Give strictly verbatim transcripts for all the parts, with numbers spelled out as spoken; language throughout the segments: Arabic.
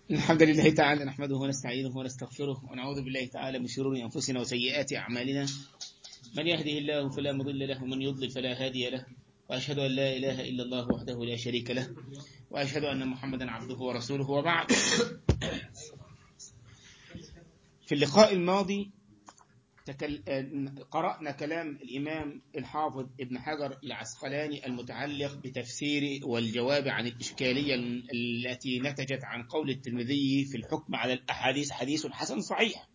الحمد لله تعالى نحمده ونستعينه ونستغفره ونعوذ بالله تعالى من شرور أنفسنا وسيئات أعمالنا. من يهده الله فلا مضل له ومن يضلل فلا هادي له، وأشهد أن لا إله إلا الله وحده لا شريك له، وأشهد أن محمدا عبده ورسوله، وبعد. في اللقاء الماضي تكل... قرأنا كلام الإمام الحافظ ابن حجر العسقلاني المتعلق بتفسير والجواب عن الإشكالية التي نتجت عن قول الترمذي في الحكم على الأحاديث حديث حسن صحيح،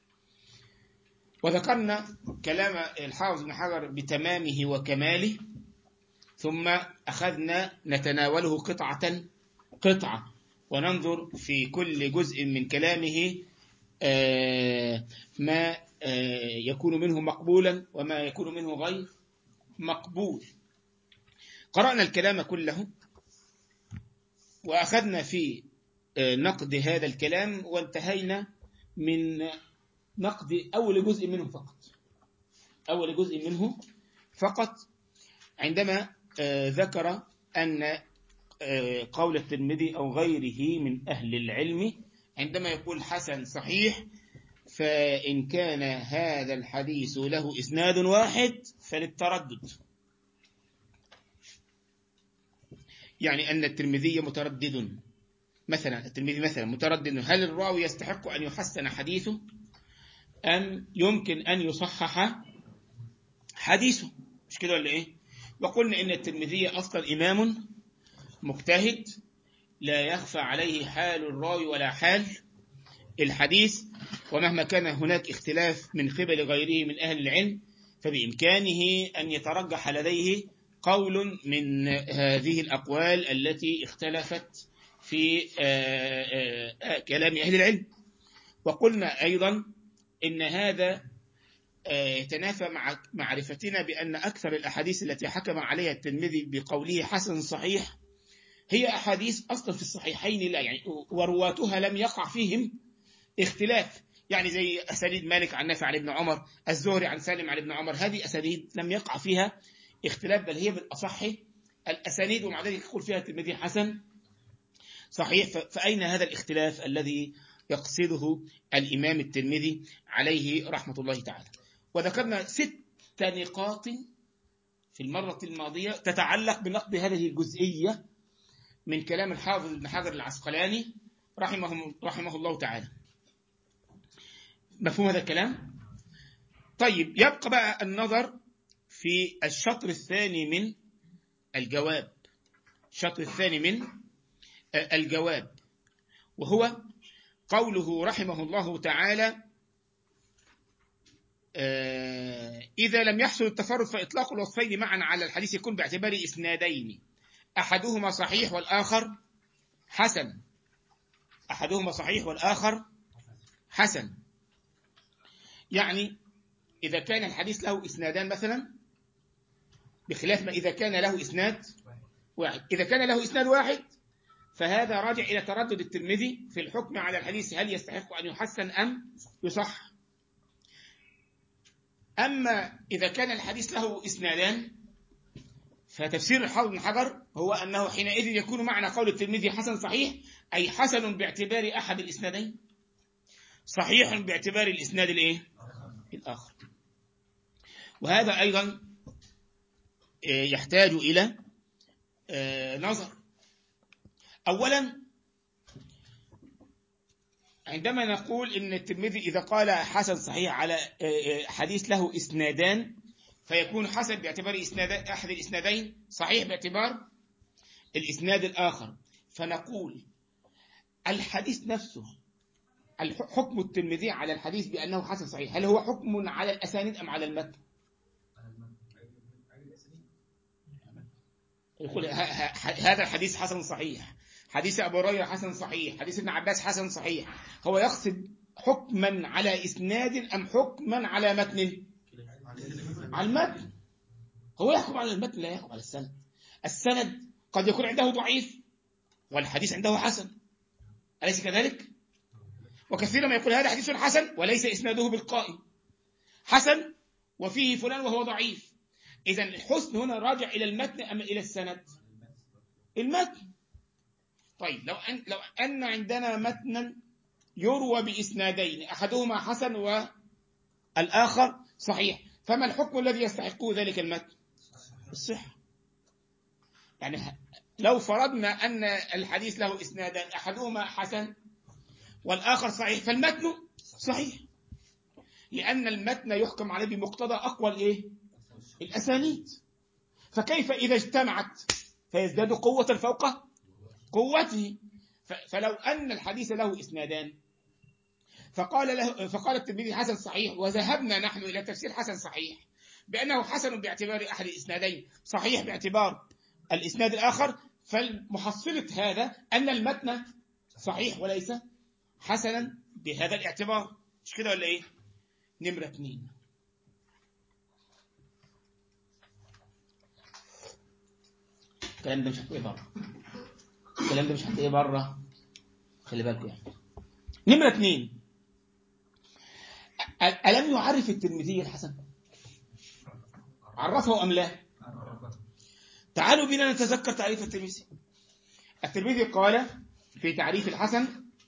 وذكرنا كلام الحافظ ابن حجر بتمامه وكماله، ثم أخذنا نتناوله قطعة قطعة وننظر في كل جزء من كلامه آه ما يكون منه مقبولا وما يكون منه غير مقبول. قرأنا الكلام كله وأخذنا في نقد هذا الكلام، وانتهينا من نقد أول جزء منه فقط أول جزء منه فقط عندما ذكر أن قول الترمذي أو غيره من أهل العلم عندما يقول حسن صحيح، فإن كان هذا الحديث له إسناد واحد فللتردد، يعني أن الترمذي متردد. مثلا الترمذي مثلا متردد، هل الراوي يستحق أن يحسن حديثه أم يمكن أن يصحح حديثه؟ مش كده ولا إيه؟ وقلنا إن الترمذي أصلا إمام مجتهد لا يخفى عليه حال الراوي ولا حال الحديث، ومهما كان هناك اختلاف من قبل غيره من أهل العلم فبإمكانه أن يترجح لديه قول من هذه الأقوال التي اختلفت في كلام أهل العلم. وقلنا أيضا إن هذا يتنافى مع معرفتنا بأن أكثر الأحاديث التي حكم عليها الترمذي بقوله حسن صحيح هي أحاديث أصلا في الصحيحين، لا يعني ورواتها لم يقع فيهم اختلاف، يعني زي أسانيد مالك عن نافع عن ابن عمر، الزهري عن سالم عن ابن عمر، هذه أسانيد لم يقع فيها اختلاف، بل هي من أصح الأسانيد، ومع ذلك يقول فيها الترمذي حسن صحيح. فأين هذا الاختلاف الذي يقصده الإمام الترمذي عليه رحمة الله تعالى؟ وذكرنا ست نقاط في المرة الماضية تتعلق بنقد هذه الجزئية من كلام الحافظ ابن حجر العسقلاني رحمه, رحمه الله تعالى. مفهوم هذا الكلام؟ طيب، يبقى بقى النظر في الشطر الثاني من الجواب الشطر الثاني من الجواب وهو قوله رحمه الله تعالى: إذا لم يحصل التفرد فإطلاق الوصفين معا على الحديث يكون باعتبار إسنادين، أحدهما صحيح والآخر حسن أحدهما صحيح والآخر حسن يعني إذا كان الحديث له إسنادان مثلا، بخلاف ما إذا كان له إسناد واحد. إذا كان له إسناد واحد فهذا راجع إلى تردد الترمذي في الحكم على الحديث هل يستحق أن يحسن أم يصح. أما إذا كان الحديث له إسنادان فتفسير الحافظ بن حجر هو أنه حينئذ يكون معنى قول الترمذي حسن صحيح أي حسن باعتبار أحد الإسنادين، صحيح باعتبار الإسناد الإيه؟ الآخر. وهذا أيضا يحتاج إلى نظر. أولا، عندما نقول إن الترمذي إذا قال حسن صحيح على حديث له إسنادان فيكون حسن باعتبار إسناد أحد الإسنادين، صحيح باعتبار الإسناد الآخر. فنقول الحديث نفسه، حكم الترمذي على الحديث بأنه حسن صحيح، هل هو حكم على الأسانيد أم على المتن؟ يقول هذا الحديث حسن صحيح، حديث أبو هريرة حسن صحيح، حديث ابن عباس حسن صحيح، هو يقصد حكما على إسناد أم حكما على متن؟ على المتن. هو يحكم على المتن لا يحكم على السند. السند قد يكون عنده ضعيف والحديث عنده حسن، أليس كذلك؟ وكثيرا ما يقول هذا حديث حسن وليس إسناده بالقائم، حسن وفيه فلان وهو ضعيف. إذن الحسن هنا راجع إلى المتن أم إلى السند؟ المتن. طيب لو أن, لو أن عندنا متنا يروى بإسنادين أحدهما حسن والآخر صحيح، فما الحكم الذي يستحقه ذلك المتن؟ الصحة. يعني لو فرضنا أن الحديث له إسنادان أحدهما حسن والآخر صحيح فالمتن صحيح، لأن المتن يحكم عليه بمقتضى أقوى الإيه؟ الأسانيد. فكيف إذا اجتمعت فيزداد قوة فوق قوته؟ فلو أن الحديث له إسنادان فقال له فقال الترمذي حسن صحيح، وذهبنا نحن إلى تفسير حسن صحيح بأنه حسن باعتبار أحد الإسنادين، صحيح باعتبار الإسناد الآخر، فالمحصلة هذا أن المتن صحيح وليس حسنا بهذا الاعتبار. مش كده ولا إيه؟ نمرة اثنين، الكلام ده مش هتلاقيه بره، الكلام ده مش هتلاقيه بره، خلي بالكم يعني. نمرة اثنين، ألم يعرف الترمذي الحسن؟ عرفه أم لا؟ تعالوا بنا نتذكر تعريف الترمذي. الترمذي قال في تعريف الحسن: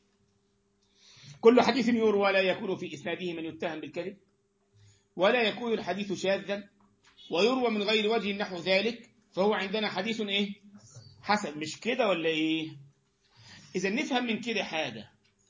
كل حديث يروى لا يكون في إسناده من يتهم بالكذب، ولا يكون الحديث شاذا، ويروى من غير وجه نحو ذلك، فهو عندنا حديث إيه؟ حسن. مش كده ولا إيه؟ إذا نفهم من كده حاجة،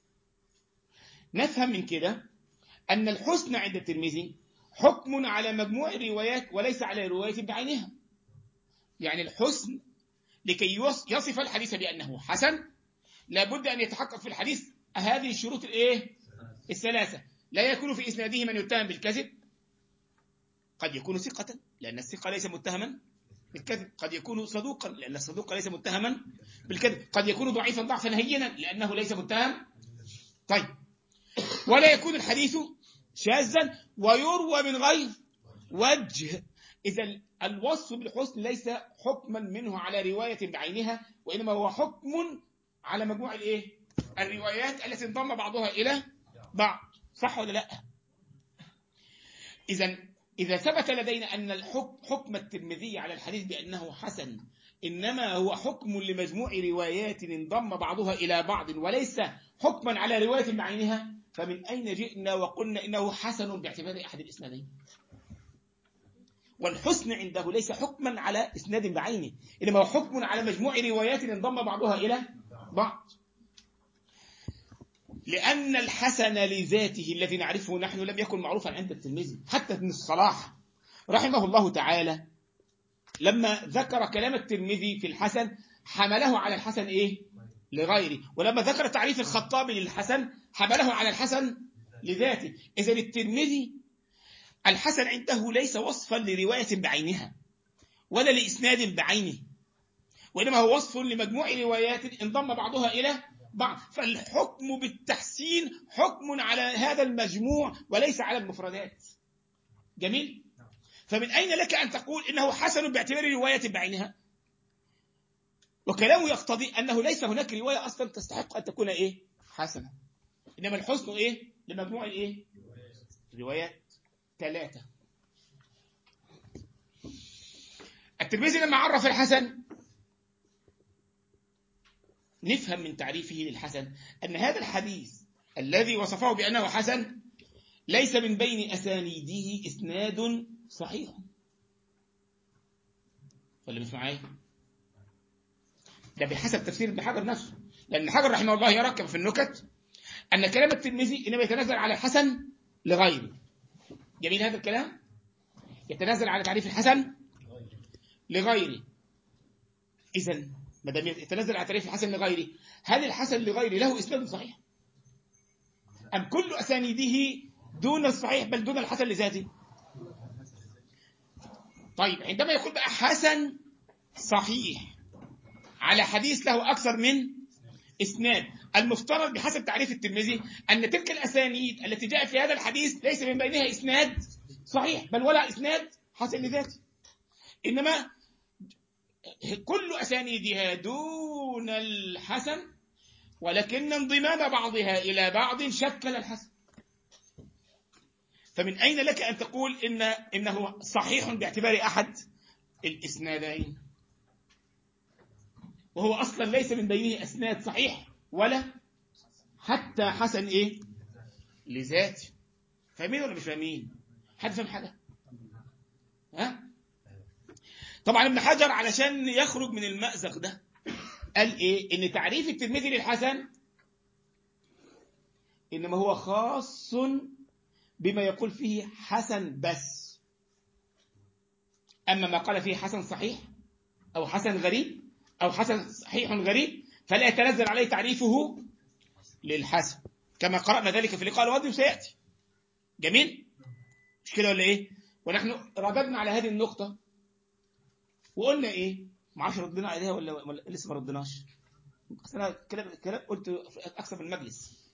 نفهم من كده أن الحسن عند الترمذي حكم على مجموع الروايات وليس على رواية بعينها. يعني الحسن لكي يصف الحديث بأنه حسن لابد أن يتحقق في الحديث هذه الشروط الإيه؟ الثلاثة: لا يكون في إسناده من يتهم بالكذب، قد يكون ثقة لأن الثقة ليس متهما بالكذب، قد يكون صدوقا لأن الصدوق ليس متهما بالكذب، قد يكون ضعيفا ضعفا هينا لأنه ليس متهم. طيب، ولا يكون الحديث شاذا، ويروى من غير وجه. إذا الوصف بالحسن ليس حكما منه على رواية بعينها، وإنما هو حكم على مجموع الإيه؟ الروايات التي انضم بعضها إلى بعض. صح ولا لا؟ إذا إذا ثبت لدينا أن الحكم حكم الترمذي على الحديث بأنه حسن إنما هو حكم لمجموع روايات انضم بعضها إلى بعض وليس حكما على رواية بعينها، فمن أين جئنا وقلنا إنه حسن باعتبار أحد الإسنادين؟ والحسن عنده ليس حكما على إسناد بعينه، إنما هو حكم على مجموع روايات انضم بعضها إلى بعض. لأن الحسن لذاته الذي نعرفه نحن لم يكن معروفا عند الترمذي. حتى ابن الصلاح رحمه الله تعالى لما ذكر كلام الترمذي في الحسن حمله على الحسن إيه؟ لغيره، ولما ذكر تعريف الخطابي للحسن حمله على الحسن لذاته. إذا الترمذي الحسن عنده ليس وصفا لرواية بعينها ولا لإسناد بعينه، وإنما هو وصف لمجموع روايات انضم بعضها إلى بعض، فالحكم بالتحسين حكم على هذا المجموع وليس على المفردات. جميل؟ فمن أين لك أن تقول إنه حسن باعتبار رواية بعينها؟ وكلامه يقتضي أنه ليس هناك رواية أصلا تستحق أن تكون إيه؟ حسنة، إنما الحسن إيه؟ لمجموع الإيه؟ روايات ثلاثة. الترمذي لما عرف الحسن نفهم من تعريفه للحسن أن هذا الحديث الذي وصفه بأنه حسن ليس من بين أسانيده إسناد صحيح. ولا مش معايا؟ ده بحسب تفسير ابن حجر نفسه، لأن حجر رحمه الله يركب في النكت أن كلام الترمذي إنما يتنزل على الحسن لغيره. جميل هذا الكلام؟ يتنزل على تعريف الحسن لغيره. إذن ما دام يتنزل على تعريف الحسن لغيره، هل الحسن لغيره له إسناد صحيح؟ أم كل أسانيده دون الصحيح بل دون الحسن لذاته؟ طيب، عندما يقول بقى حسن صحيح على حديث له أكثر من إسناد، المفترض بحسب تعريف الترمذي أن تلك الأسانيد التي جاءت في هذا الحديث ليس من بينها إسناد صحيح بل ولا إسناد حسن لذاته، إنما كل أسانيدها دون الحسن، ولكن انضمام بعضها إلى بعض شكل الحسن. فمن أين لك أن تقول إن إنه صحيح باعتبار أحد الإسنادين؟ وهو أصلا ليس من بينه أسناد صحيح ولا حتى حسن إيه لذاته. فاهمين ولا مش فاهمين؟ حد فاهم حاجة؟ ها؟ طبعا ابن حجر علشان يخرج من المأزق ده قال إيه؟ إن تعريف الترمذي للحسن إنما هو خاص بما يقول فيه حسن بس، أما ما قال فيه حسن صحيح أو حسن غريب أو حسن صحيح غريب فلا يتنزل عليه تعريفه للحسن، كما قرأنا ذلك في اللقاء الماضي وسيأتي. جميل؟ مش كده ولا إيه؟ ونحن رددنا على هذه النقطة وقلنا إيه؟ ما عارف ردنا عليها ولا, ولا لسه ما ردناش. أنا كلام كلام قلت أكثر من المجلس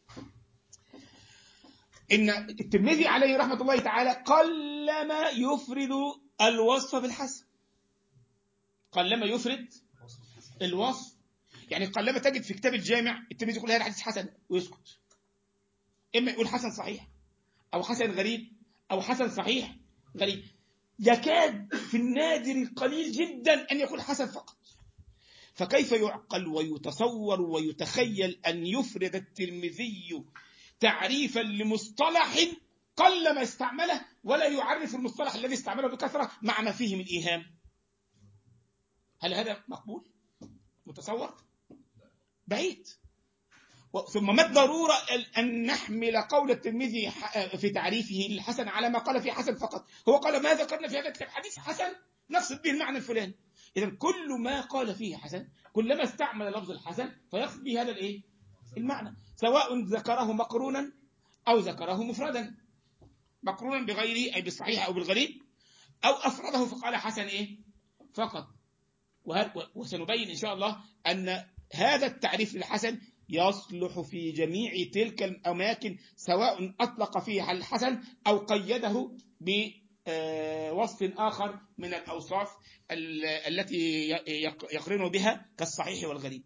إن الترمذي عليه رحمة الله تعالى قلما يفرد الوصف بالحسن، قلما يفرد الوصف، يعني قلما تجد في كتاب الجامع الترمذي يقول هذا الحديث حسن ويسكت، إما يقول حسن صحيح أو حسن غريب أو حسن صحيح غريب، يكاد في النادر القليل جدا أن يقول حسن فقط. فكيف يعقل ويتصور ويتخيل أن يفرد الترمذي تعريفا لمصطلح قلما استعمله ولا يعرف المصطلح الذي استعمله بكثرة مع ما فيه من إيهام؟ هل هذا مقبول؟ متصور؟ بعيد. ثم ما الضرورة أن نحمل قول الترمذي في تعريفه للحسن على ما قال في حسن فقط؟ هو قال ما ذكرنا في هذا الكتاب حديث حسن نقصد به المعنى الفلاني. إذا كل ما قال فيه حسن كلما استعمل لفظ الحسن فيقصد به هذا الإيه؟ المعنى، سواء ذكره مقرونا أو ذكره مفردا، مقرونا بغيره أي بالصحيح أو بالغريب، أو أفرده فقال حسن إيه؟ فقط. وسنبين إن شاء الله أن هذا التعريف للحسن يصلح في جميع تلك الأماكن، سواء أطلق فيها الحسن أو قيده بوصف آخر من الأوصاف التي يقرن بها كالصحيح والغريب.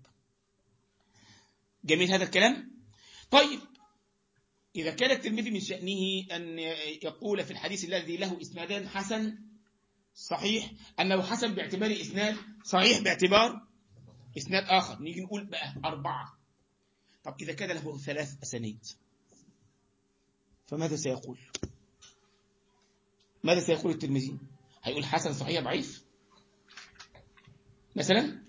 جميل هذا الكلام؟ طيب، إذا كان الترمذي من شأنه أن يقول في الحديث الذي له إسنادان حسن صحيح أنه حسن باعتبار إسناد، صحيح باعتبار إسناد آخر، نيجي نقول بقى أربعة. طب إذا كان له ثلاث أسانيد فماذا سيقول؟ ماذا سيقول الترمذي؟ هيقول حسن صحيح ضعيف مثلا؟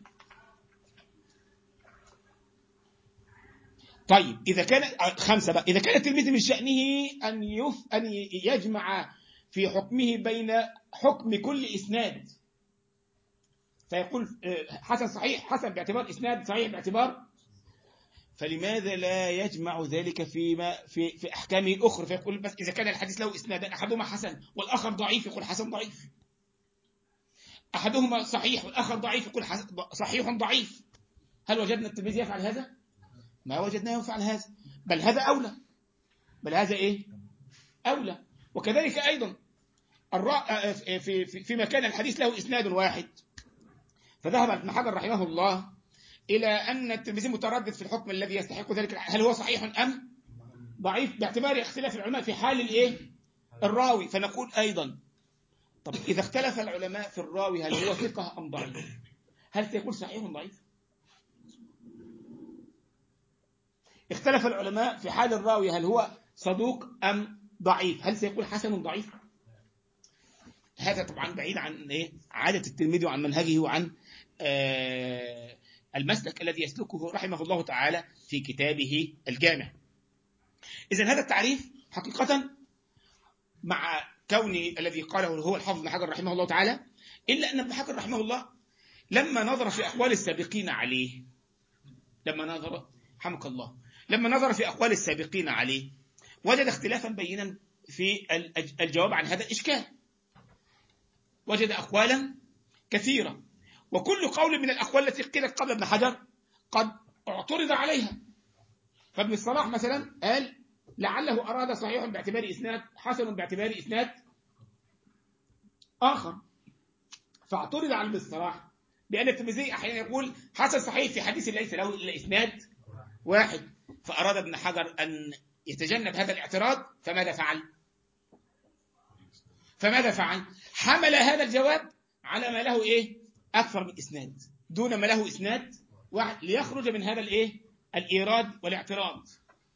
طيب إذا كان خمسة بقى، إذا كان الترمذي من شأنه أن يف أن يجمع في حكمه بين حكم كل إسناد فيقول حسن صحيح، حسن باعتبار إسناد، صحيح باعتبار، فلماذا لا يجمع ذلك فيما في في أحكامه الأخرى فيقول بس إذا كان الحديث له إسنادان أحدهما حسن والآخر ضعيف يقول حسن ضعيف، أحدهما صحيح والآخر ضعيف يقول صحيح ضعيف؟ هل وجدنا الترمذي يفعل هذا؟ ما وجدناه يفعل هذا، بل هذا أولى، بل هذا إيه؟ أولى. وكذلك أيضا في في فيما كان الحديث له إسناد واحد فذهب ابن حجر رحمه الله إلى أن الترمذي متردد في الحكم الذي يستحق ذلك، هل هو صحيح أم ضعيف باعتبار اختلاف العلماء في حال الإيه؟ الراوي. فنقول أيضا طب إذا اختلف العلماء في الراوي هل هو ثقة أم ضعيف، هل سيكون صحيح ضعيف؟ اختلف العلماء في حال الراوي هل هو صدوق أم ضعيف، هل سيكون حسن ضعيف؟ هذا طبعا بعيد عن إيه؟ عادة الترمذي وعن منهجه وعن آه المسلك الذي يسلكه رحمه الله تعالى في كتابه الجامع. إذن هذا التعريف حقيقة مع كوني الذي قاله هو الحافظ ابن حجر رحمه الله تعالى، إلا أن ابن حجر رحمه الله لما نظر في أقوال السابقين عليه لما نظر حمك الله لما نظر في أقوال السابقين عليه وجد اختلافا بينا في الجواب عن هذا الإشكال، وجد أقوالا كثيرة، وكل قول من الأقوال التي قيلت قبل ابن حجر قد اعترض عليها. فابن الصلاح مثلا قال لعله أراد صحيح باعتبار إسناد، حسن باعتبار إسناد آخر، فاعترض على ابن الصلاح بأن الترمذي أحيانا يقول حسن صحيح في حديث ليس له إلا إسناد واحد، فأراد ابن حجر أن يتجنب هذا الاعتراض، فماذا فعل؟ فماذا فعل؟ حمل هذا الجواب على ما له إيه؟ أكثر من إسناد دون ما له إسناد واحد ليخرج من هذا الايه الايراد والاعتراض.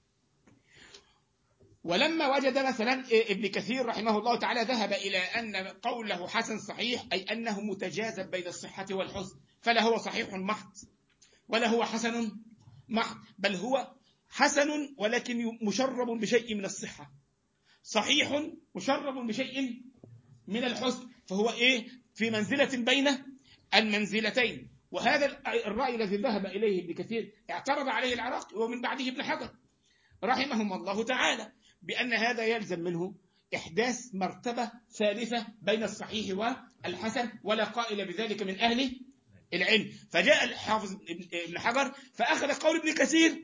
ولما وجد مثلا ابن كثير رحمه الله تعالى ذهب إلى أن قوله حسن صحيح أي أنه متجاذب بين الصحة والحسن، فلا هو صحيح محض ولا هو حسن محض، بل هو حسن ولكن مشرب بشيء من الصحة، صحيح مشرب بشيء من الحسن، فهو إيه في منزلة بين المنزلتين. وهذا الرأي الذي ذهب إليه ابن كثير اعترض عليه العراقي ومن بعده ابن حجر رحمهم الله تعالى، بأن هذا يلزم منه إحداث مرتبة ثالثة بين الصحيح والحسن، ولا قائل بذلك من أهل العلم. فجاء الحافظ ابن حجر فأخذ قول ابن كثير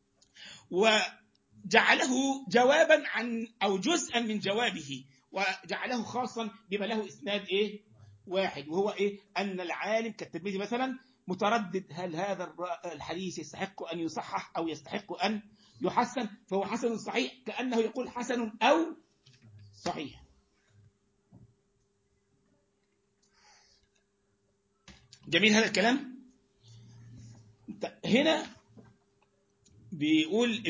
وجعله جوابا عن أو جزءا من جوابه، وجعله خاصا بما له إسناد إيه واحد، وهو إيه أن العالم كالترمذي مثلا متردد هل هذا الحديث يستحق أن يصحح أو يستحق أن يحسن، فهو حسن صحيح كأنه يقول حسن أو صحيح. جميل هذا الكلام. هنا بيقول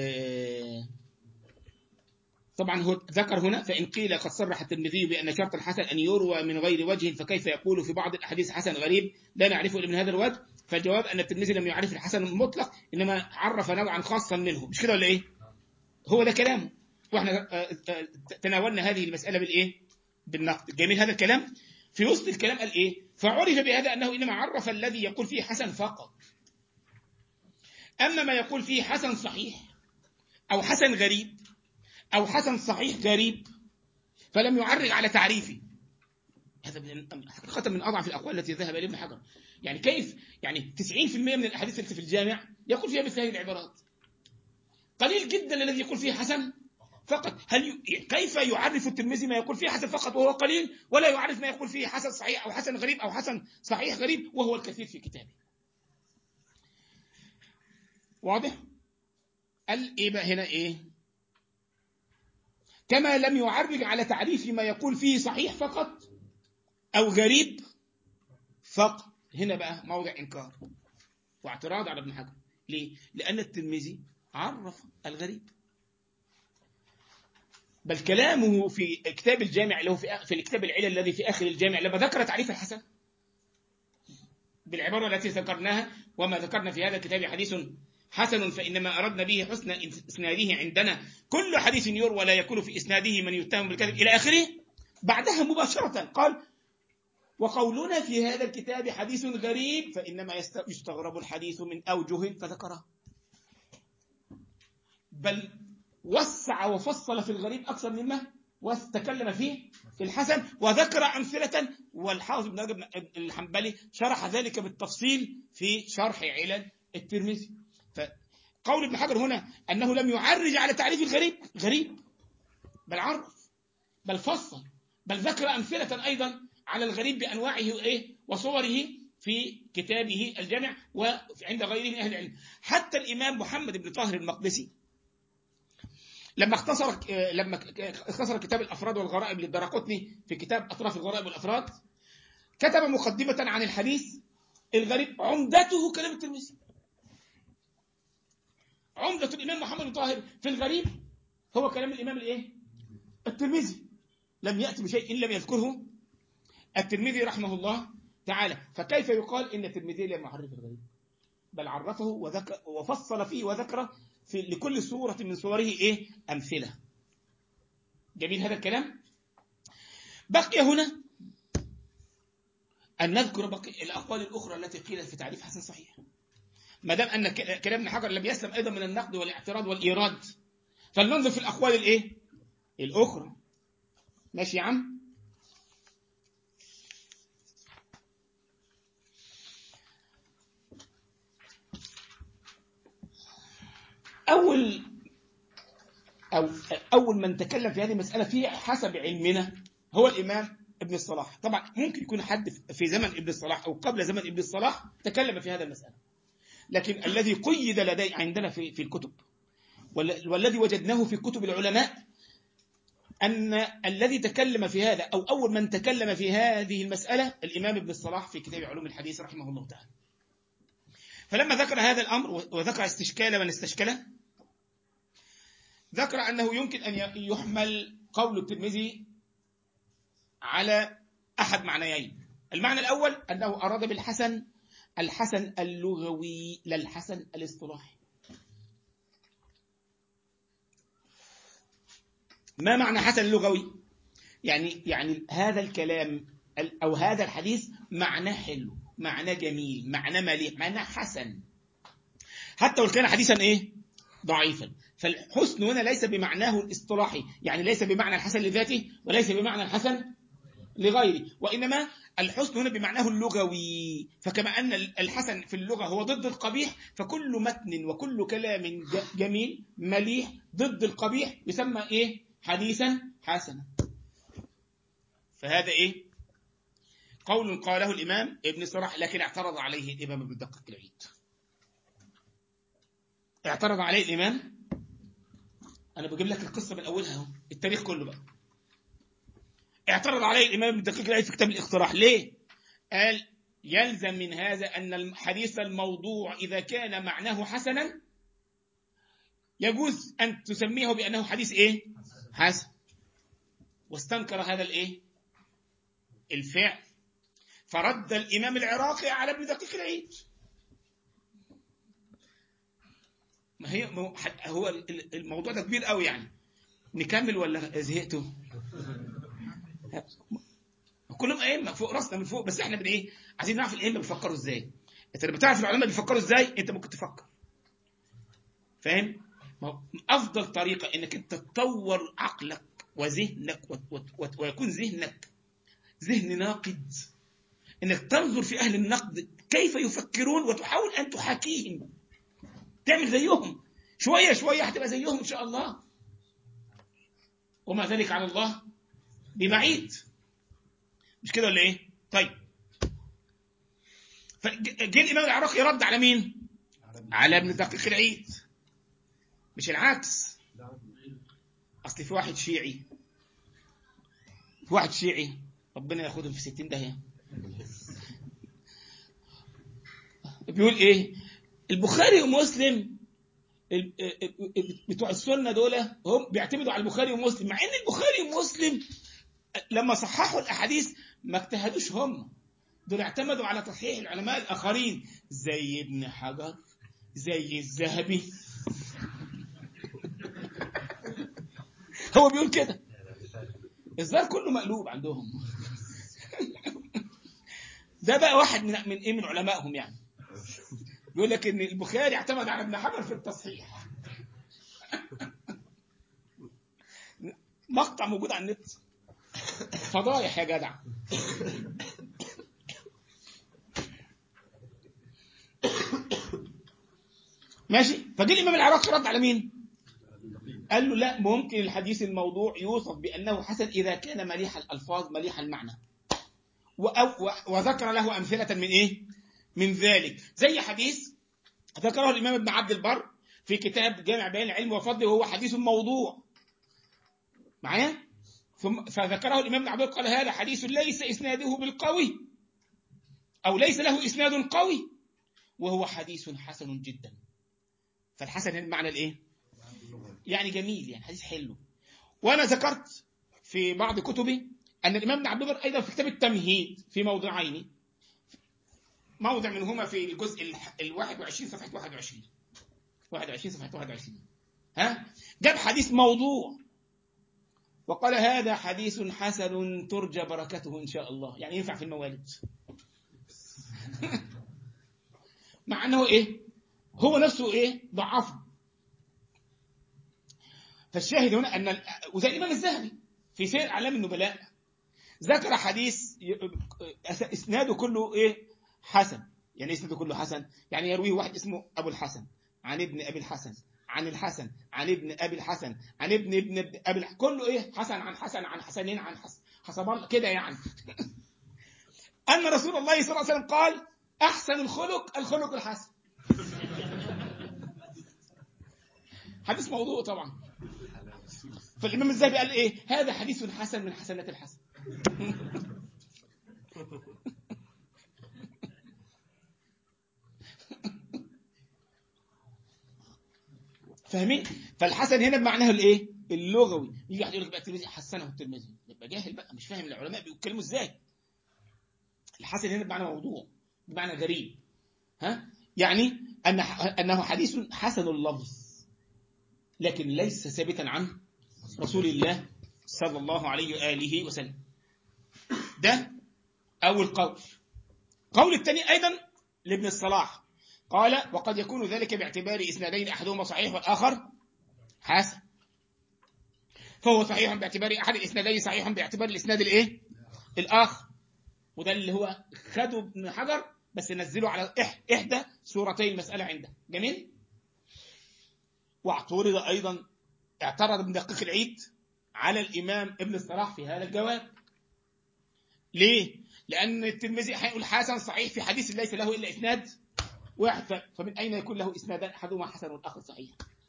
طبعا هو ذكر هنا فإن قيل قد صرح الترمذي بأن شرط الحسن أن يروى من غير وجه فكيف يقول في بعض الأحاديث حسن غريب لا نعرفه إلا من هذا الوجه، فالجواب أن الترمذي لم يعرف الحسن المطلق إنما عرف نوعا خاصا منه، مش كده ولا إيه؟ هو ده كلامه، واحنا تناولنا هذه المسألة بالإيه؟ بالنقد. جميل هذا الكلام. في وسط الكلام قال إيه؟ فعرف بهذا أنه إنما عرف الذي يقول فيه حسن فقط، أما ما يقول فيه حسن صحيح أو حسن غريب أو حسن صحيح غريب فلم يعرج على تعريفه. هذا حقيقة من أضعف الأقوال التي ذهب إليه ابن حجر. يعني كيف يعني تسعين بالمئة من الأحاديث التي في الجامع يقول فيها مثل هذه العبارات، قليل جدا الذي يقول فيه حسن فقط. هل ي... كيف يعرف الترمذي ما يقول فيه حسن فقط وهو قليل، ولا يعرف ما يقول فيه حسن صحيح أو حسن غريب أو حسن صحيح غريب وهو الكثير في كتابه؟ واضح؟ قال إيه بقى هنا إيه؟ كما لم يعرج على تعريف ما يقول فيه صحيح فقط أو غريب فقط. هنا بقى موضع إنكار واعتراض على ابن حجر. ليه؟ لأن الترمذي عرف الغريب، بل كلامه في كتاب الجامع اللي هو في الكتاب العلل الذي في آخر الجامع لما ذكر تعريف الحسن بالعبارة التي ذكرناها وما ذكرنا في هذا الكتاب حديث حسن فإنما أردنا به حسن إسناده عندنا كل حديث يروى لا يكون في إسناده من يتهم بالكذب إلى آخره، بعدها مباشرة قال وقولنا في هذا الكتاب حديث غريب فإنما يستغرب الحديث من أوجه فذكره، بل وسع وفصل في الغريب أكثر مما وتكلم فيه في الحسن وذكر أمثلة، والحافظ بن رجب الحنبلي شرح ذلك بالتفصيل في شرح علل الترمذي. فقول ابن حجر هنا أنه لم يعرج على تعريف الغريب غريب، بل عرف بل فصل بل ذكر أمثلة أيضا على الغريب بأنواعه إيه وصوره في كتابه الجامع وعند غيره من أهل العلم. حتى الإمام محمد بن طاهر المقدسي لما اختصر لما اختصر كتاب الأفراد والغرائب للدرقطني في كتاب أطراف الغرائب والأفراد كتب مقدمة عن الحديث الغريب عمدته كلام الترمذي. عمدة الإمام محمد بن طاهر في الغريب هو كلام الإمام الإيه؟ الترمذي، لم يأتي بشيء إن لم يذكره الترمذي رحمه الله تعالى. فكيف يقال إن الترمذي لم يعرف الغريب، بل عرفه وذكر وفصل فيه وذكر في لكل صورة من صوره إيه أمثلة. جميل هذا الكلام. بقي هنا أن نذكر بقي الأقوال الأخرى التي قيلت في تعريف حسن صحيح، ما دام أن كلام ابن حجر لم يسلم أيضا من النقد والاعتراض والإيراد، فلننظر في الأقوال الإيه الأخرى. ماشي يا عم؟ أول أو أول من تكلم في هذه المسألة في حسب علمنا هو الإمام ابن الصلاح. طبعا ممكن يكون حد في زمن ابن الصلاح أو قبل زمن ابن الصلاح تكلم في هذا المسألة، لكن الذي قيد لدي عندنا في في الكتب والذي وجدناه في كتب العلماء أن الذي تكلم في هذا أو أول من تكلم في هذه المسألة الإمام ابن الصلاح في كتاب علوم الحديث رحمه الله تعالى. فلما ذكر هذا الأمر وذكر استشكال من استشكله، ذكر أنه يمكن أن يحمل قول الترمذي على أحد معنيين. المعنى الأول أنه أراد بالحسن الحسن اللغوي لا الحسن الاصطلاحي. ما معنى حسن لغوي؟ يعني يعني هذا الكلام أو هذا الحديث معناه حلو، معناه جميل، معناه مليح، معناه حسن، حتى لو كان حديثا إيه؟ ضعيفا. فالحسن هنا ليس بمعناه الاصطلاحي، يعني ليس بمعنى الحسن لذاته وليس بمعنى الحسن لغيره، وإنما الحسن هنا بمعناه اللغوي. فكما أن الحسن في اللغة هو ضد القبيح، فكل متن وكل كلام جميل مليح ضد القبيح يسمى إيه؟ حديثا حسنا. فهذا إيه؟ قول قاله الإمام ابن صلاح، لكن اعترض عليه الإمام ابن دقيق العيد. اعترض عليه الإمام، أنا بجيب لك القصة من أولها، التاريخ كله بقى. اعترض عليه الإمام ابن دقيق العيد في كتاب الاقتراح. ليه؟ قال يلزم من هذا أن الحديث الموضوع إذا كان معناه حسنا يجوز أن تسميه بأنه حديث إيه؟ حسن. واستنكر هذا الإيه؟ الفعل، فرد الإمام العراقي على ابن دقيق العيد. ما هي هو الموضوع ده كبير قوي يعني. نكمل ولا زهقتوا؟ كلهم ائمه فوق راسنا من فوق، بس احنا بن ايه؟ عايزين نعرف الائمه بيفكروا ازاي. انت لما بتعرف العلماء بيفكروا ازاي انت ممكن تفكر. فاهم؟ افضل طريقه انك انت تطور عقلك وذهنك ويكون ذهنك ذهن ناقد، انك تنظر في اهل النقد كيف يفكرون وتحاول ان تحاكيهم، تعمل زيهم شويه شويه، هتبقى زيهم ان شاء الله، وما ذلك على الله ببعيد. مش كده ولا ايه؟ طيب، فجاء الامام العراقي رد على مين؟ على ابن دقيق العيد، مش العكس. اصل في واحد شيعي في واحد شيعي ربنا ياخدهم في ستين داهيه، بيقول ايه؟ البخاري ومسلم بتوع السنه دول هم بيعتمدوا على البخاري ومسلم، مع ان البخاري ومسلم لما صححوا الاحاديث ما اجتهدوش، هم دول اعتمدوا على تصحيح العلماء الاخرين زي ابن حجر، زي الذهبي. هو بيقول كده، الظاهر كله مقلوب عندهم. ده بقى واحد من من ايه من علمائهم يعني، بيقول لك ان البخاري اعتمد على ابن حجر في التصحيح. مقطع موجود على النت، فضايح يا جدع. ماشي. فجي الامام العراقي رد على مين؟ قال له لا، ممكن الحديث الموضوع يوصف بانه حسن اذا كان مليح الالفاظ مليح المعنى، وذكر له امثله من ايه؟ من ذلك، زي حديث ذكره الامام ابن عبد البر في كتاب جامع بيان العلم وفضله، وهو حديث موضوع معايا. ثم فذكره الامام ابن عبد البر قال هذا حديث ليس اسناده بالقوي او ليس له اسناد قوي وهو حديث حسن جدا. فالحسن المعنى الايه؟ يعني جميل، يعني حديث حلو. وانا ذكرت في بعض كتبي ان الامام ابن عبد البر ايضا في كتاب التمهيد في موضعين، موضع منهما في الجزء الواحد وعشرين صفحه واحد وعشرين واحد وعشرين صفحه واحد وعشرين، ها، جاب حديث موضوع وقال هذا حديث حسن ترجى بركته ان شاء الله، يعني ينفع في الموالد. مع انه ايه؟ هو نفسه ايه؟ ضعفه. فالشاهد هنا ان وزي الامام الذهبي في سير اعلام النبلاء ذكر حديث اسناده كله ايه؟ حسن. يعني اسناده كله حسن، يعني يرويه واحد اسمه ابو الحسن عن ابن ابي الحسن عن الحسن عن ابن ابي الحسن عن ابن ابن ابي الحسن، كله ايه؟ حسن عن حسن عن حسنين عن حسن حسب الله كده يعني. ان رسول الله صلى الله عليه وسلم قال احسن الخلق الخلق الحسن. حديث موضوع طبعا. فالامام الذهبي قال ايه؟ هذا حديث حسن من حسنات الحسن. فاهمين؟ فالحسن هنا بمعناه الايه؟ اللغوي. يجي واحد يقول لك بقى الترمذي حسنه الترمذي، يبقى جاهل بقى، مش فاهم العلماء بيتكلموا ازاي. الحسن هنا بمعنى موضوع، بمعنى غريب. ها؟ يعني أن أنه حديث حسن اللفظ لكن ليس ثابتا عن رسول الله صلى الله عليه وآله وسلم. ده أول قول. قول الثاني أيضا لابن الصلاح، قال وقد يكون ذلك باعتبار إسنادين أحدهما صحيح والآخر حسن. فهو صحيح باعتبار أحد الإسنادين صحيح باعتبار الإسناد الإيه؟ الآخر. وده اللي هو خده ابن حجر بس نزله على إحدى سورتي المسألة عنده. جميل. واعترض أيضا، اعترض ابن دقيق العيد على الإمام ابن الصلاح في هذا الجواب. ليه؟ لأن الترمذي هيقول حسن صحيح في حديث ليس له إلا إسناد واحد، فمن أين يكون له إسنادان أحدهما حسن والآخر صحيح؟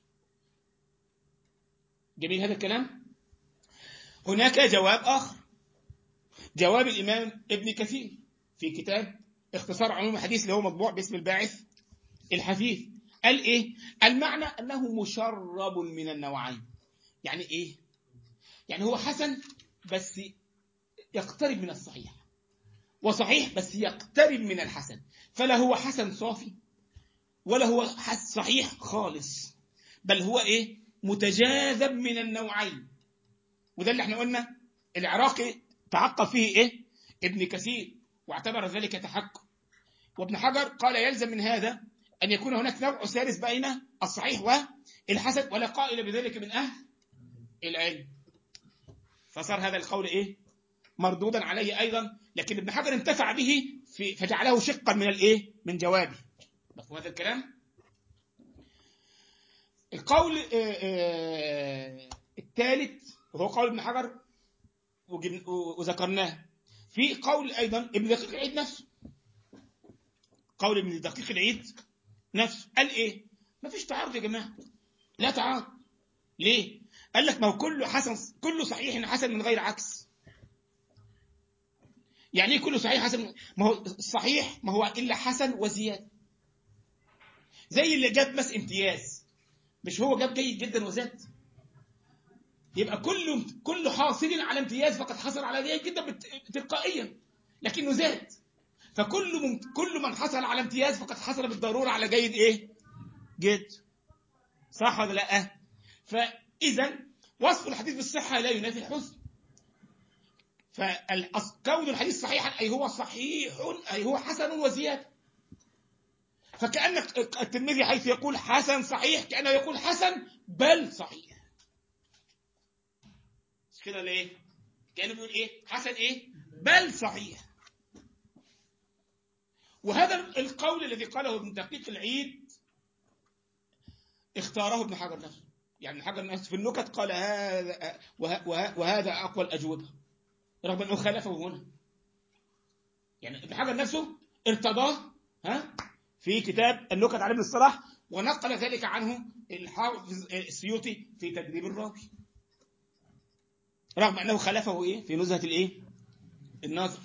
جميل هذا الكلام. هناك جواب آخر، جواب الإمام ابن كثير في كتاب اختصار علوم الحديث اللي هو مطبوع باسم الباعث الحثيث. قال إيه؟ المعنى أنه مشرب من النوعين. يعني إيه؟ يعني هو حسن بس يقترب من الصحيح، وصحيح بس يقترب من الحسن. فلا هو حسن صافي ولا هو صحيح خالص، بل هو إيه؟ متجاذب من النوعين. وده اللي احنا قلنا العراقي تعقب فيه إيه؟ ابن كثير واعتبر ذلك تحقق. وابن حجر قال يلزم من هذا أن يكون هناك نوع ثالث بين الصحيح والحسن، ولا قائل بذلك من أهل العلم. فصار هذا القول إيه؟ مردودا عليه أيضا، لكن ابن حجر انتفع به في فجعله شقا من الإيه؟ من جوابه. مفهوم هذا الكلام؟ القول الثالث وهو قول ابن حجر وذكرناه. في قول أيضا ابن دقيق العيد نفسه، قول ابن دقيق العيد نفسه قال إيه؟ ما فيش تعارض يا جماعة، لا تعارض. ليه؟ قال لك ما هو كله حسن، كله صحيح حسن من غير عكس. يعني ايه كله صحيح حسن؟ ما هو الصحيح ما هو إلا حسن وزيادة. زي اللي جاب بس امتياز، مش هو جاب جيد جدا وزاد؟ يبقى كله كله حاصل على امتياز فقد حصل على جيد جدا تلقائيا، لكنه زاد. فكل من كل من حصل على امتياز فقد حصل بالضرورة على جيد ايه؟ جيد. صح ولا لا؟ فإذا وصف الحديث بالصحة لا ينافي الحسن. فكون الحديث صحيحا أي هو صحيح أي هو حسن وزيادة. فكأن الترمذي حيث يقول حسن صحيح كأنه يقول حسن بل صحيح. مش كده ليه؟ كأنه بيقول إيه؟ حسن إيه؟ بل صحيح. وهذا القول الذي قاله ابن دقيق العيد اختاره ابن حجر نفسه. يعني ابن حجر نفسه في النكت قال هذا وهذا أقوى الأجوبة، رغم أنه خالفه هنا. يعني ابن حجر نفسه ارتضاه ها في كتاب النكت على ابن الصلاح، ونقل ذلك عنه الحافظ السيوطي في تدريب الراوي، رغم أنه خالفه إيه في نزهة الإيه النظر.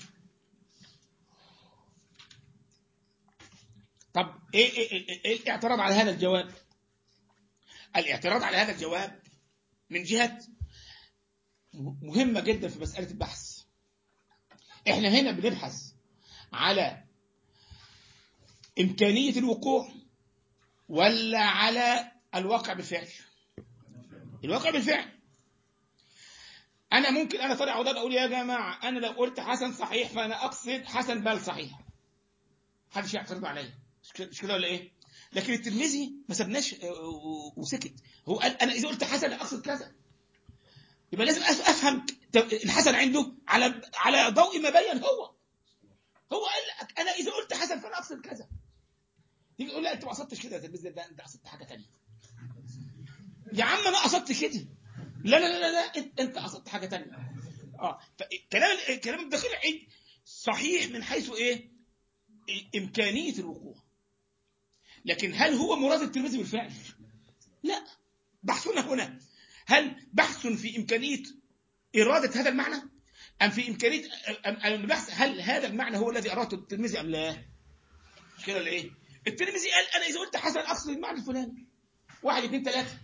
طب إيه, إيه, إيه, إيه الاعتراض على هذا الجواب؟ الاعتراض على هذا الجواب من جهة مهمة جدا في مسألة البحث. إحنا هنا بنبحث على إمكانية الوقوع ولا على الواقع بالفعل؟ الواقع بالفعل. أنا ممكن أنا طالع عضال أقول يا جماعة أنا لو قلت حسن صحيح فأنا أقصد حسن بل صحيح، محدش يعترض عليا، مش كده ولا إيه؟ لكن الترمذي ما سبناش وسكت، هو قال أنا إذا قلت حسن أقصد كذا. يبقى لازم أفهم الحسن عنده على على ضوء ما بين هو هو قال لك أنا إذا قلت حسن فأنا أقصد كذا. تيجي تقول لا أنت ما قصدتش كده يا تلميذ، ده أنت قصدت حاجة تانية. يا عم أنا قصدت كده. لا لا لا لا أنت قصدت حاجة تانية. آه كلام كلام الدقيق العيد صحيح من حيث إيه؟ إمكانية الوقوع، لكن هل هو مراد الترمذي بالفعل؟ لا. بحثنا هنا هل بحث في إمكانية إرادة هذا المعنى أم في إمكانية البحث هل هذا المعنى هو الذي أراده الترمذي أم لا؟ مش كده ولا إيه؟ الترمذي قال أنا إذا قلت حسن أقصد المعنى الفلاني، واحد اثنين ثلاثة،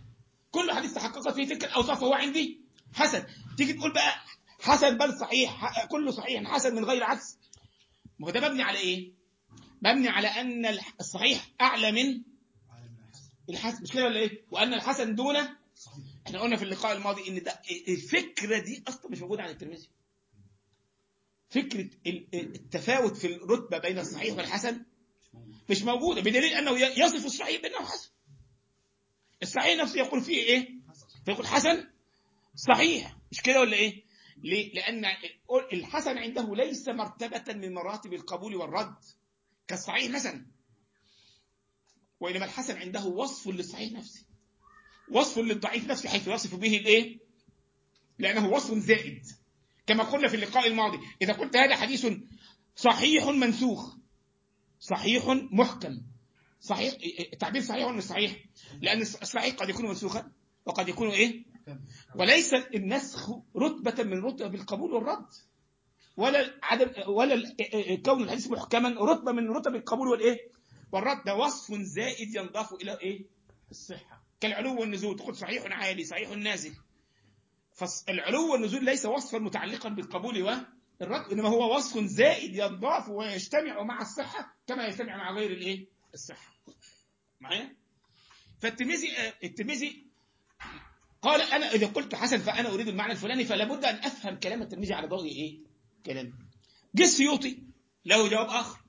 كل حديث تحققت فيه تلك الأوصاف فهو عندي حسن. تيجي تقول بقى حسن بل صحيح، كله صحيح حسن من غير عكس، ما هو ده مبني على إيه؟ مبني على أن الصحيح أعلى من الحسن، مش كده ولا إيه؟ وأن الحسن دونه. احنا قلنا في اللقاء الماضي ان ده الفكره دي اصلا مش موجوده عند الترمذي. فكره التفاوت في الرتبه بين الصحيح والحسن مش موجوده، بدليل انه يصف الصحيح بانه حسن. الصحيح نفسه يقول فيه ايه؟ فيقول حسن صحيح، مش كده ولا ايه؟ ليه؟ لان الحسن عنده ليس مرتبه من مراتب القبول والرد كالصحيح مثلا، وانما الحسن عنده وصف للصحيح نفسه، وصف للضعيف نفسه، حيث يصف به الايه؟ لانه وصف زائد. كما قلنا في اللقاء الماضي، إذا قلت هذا حديث صحيح منسوخ، صحيح محكم، صحيح، التعبير صحيح ولا صحيح؟ لأن الصحيح قد يكون منسوخا وقد يكون إيه؟ وليس النسخ رتبة من رتب القبول والرد، ولا عدم، ولا كون الحديث محكما رتبة من رتب القبول والإيه؟ والرد. ده وصف زائد ينضاف إلى إيه؟ الصحة، كالعلو والنزول، تقول صحيح عالي، صحيح نازل. فالعلو والنزول ليس وصفا متعلقا بالقبول والرد، انما هو وصف زائد يضاف ويجتمع مع الصحه كما يجتمع مع غير الايه؟ الصحه. معايا؟ فالترمذي الترمذي قال انا اذا قلت حسن فانا اريد المعنى الفلاني، فلا بد ان افهم كلام الترمذي على ضوء ايه؟ كلامه. جه السيوطي له جواب اخر،